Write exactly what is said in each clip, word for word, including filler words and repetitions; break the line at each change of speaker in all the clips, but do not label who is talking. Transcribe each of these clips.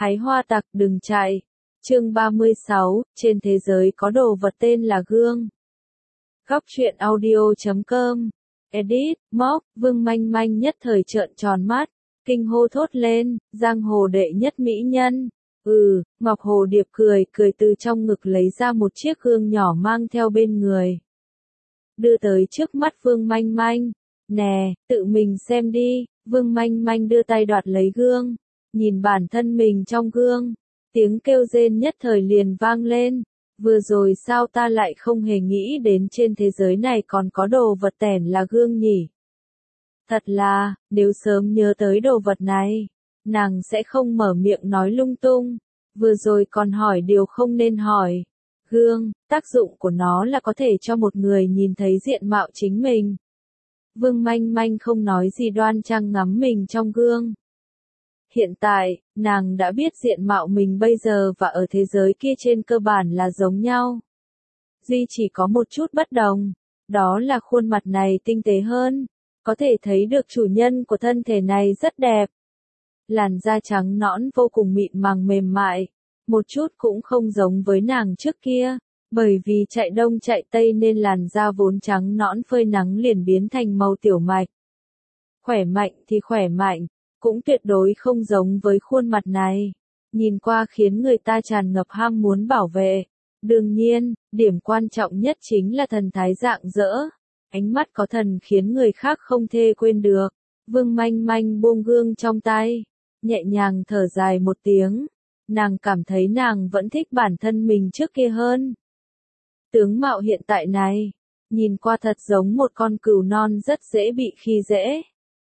Hái hoa tặc đừng chạy. Chương ba mươi sáu, trên thế giới có đồ vật tên là gương. Góc truyện audio chấm com. Edit, móc, Vương Manh Manh nhất thời trợn tròn mắt, kinh hô thốt lên, giang hồ đệ nhất mỹ nhân. Ừ, Ngọc Hồ Điệp cười cười từ trong ngực lấy ra một chiếc gương nhỏ mang theo bên người. Đưa tới trước mắt Vương Manh Manh. Nè, tự mình xem đi. Vương Manh Manh đưa tay đoạt lấy gương, nhìn bản thân mình trong gương, tiếng kêu rên nhất thời liền vang lên. Vừa rồi sao ta lại không hề nghĩ đến trên thế giới này còn có đồ vật tẻn là gương nhỉ? Thật là, nếu sớm nhớ tới đồ vật này, nàng sẽ không mở miệng nói lung tung. Vừa rồi còn hỏi điều không nên hỏi. Gương, tác dụng của nó là có thể cho một người nhìn thấy diện mạo chính mình. Vương Manh Manh không nói gì đoan trang ngắm mình trong gương. Hiện tại, nàng đã biết diện mạo mình bây giờ và ở thế giới kia trên cơ bản là giống nhau. Duy chỉ có một chút bất đồng, đó là khuôn mặt này tinh tế hơn, có thể thấy được chủ nhân của thân thể này rất đẹp. Làn da trắng nõn vô cùng mịn màng mềm mại, một chút cũng không giống với nàng trước kia. Bởi vì chạy đông chạy tây nên làn da vốn trắng nõn phơi nắng liền biến thành màu tiểu mạch. Khỏe mạnh thì khỏe mạnh, cũng tuyệt đối không giống với khuôn mặt này. Nhìn qua khiến người ta tràn ngập ham muốn bảo vệ. Đương nhiên, điểm quan trọng nhất chính là thần thái rạng rỡ. Ánh mắt có thần khiến người khác không thể quên được. Vương Manh Manh buông gương trong tay, nhẹ nhàng thở dài một tiếng. Nàng cảm thấy nàng vẫn thích bản thân mình trước kia hơn. Tướng mạo hiện tại này, nhìn qua thật giống một con cừu non rất dễ bị khi dễ.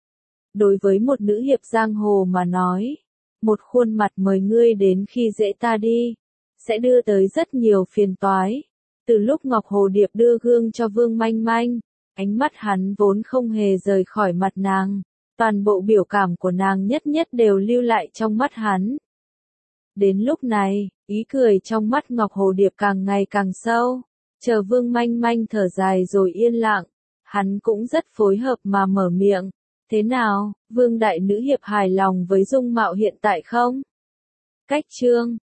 Đối với một nữ hiệp giang hồ mà nói, một khuôn mặt mời ngươi đến khi dễ ta đi, sẽ đưa tới rất nhiều phiền toái. Từ lúc Ngọc Hồ Điệp đưa gương cho Vương Manh Manh, ánh mắt hắn vốn không hề rời khỏi mặt nàng, toàn bộ biểu cảm của nàng nhất nhất đều lưu lại trong mắt hắn. Đến lúc này, ý cười trong mắt Ngọc Hồ Điệp càng ngày càng sâu. Chờ Vương Manh Manh thở dài rồi yên lặng, hắn cũng rất phối hợp mà mở miệng. Thế nào, Vương đại nữ hiệp hài lòng với dung mạo hiện tại không? Cách chương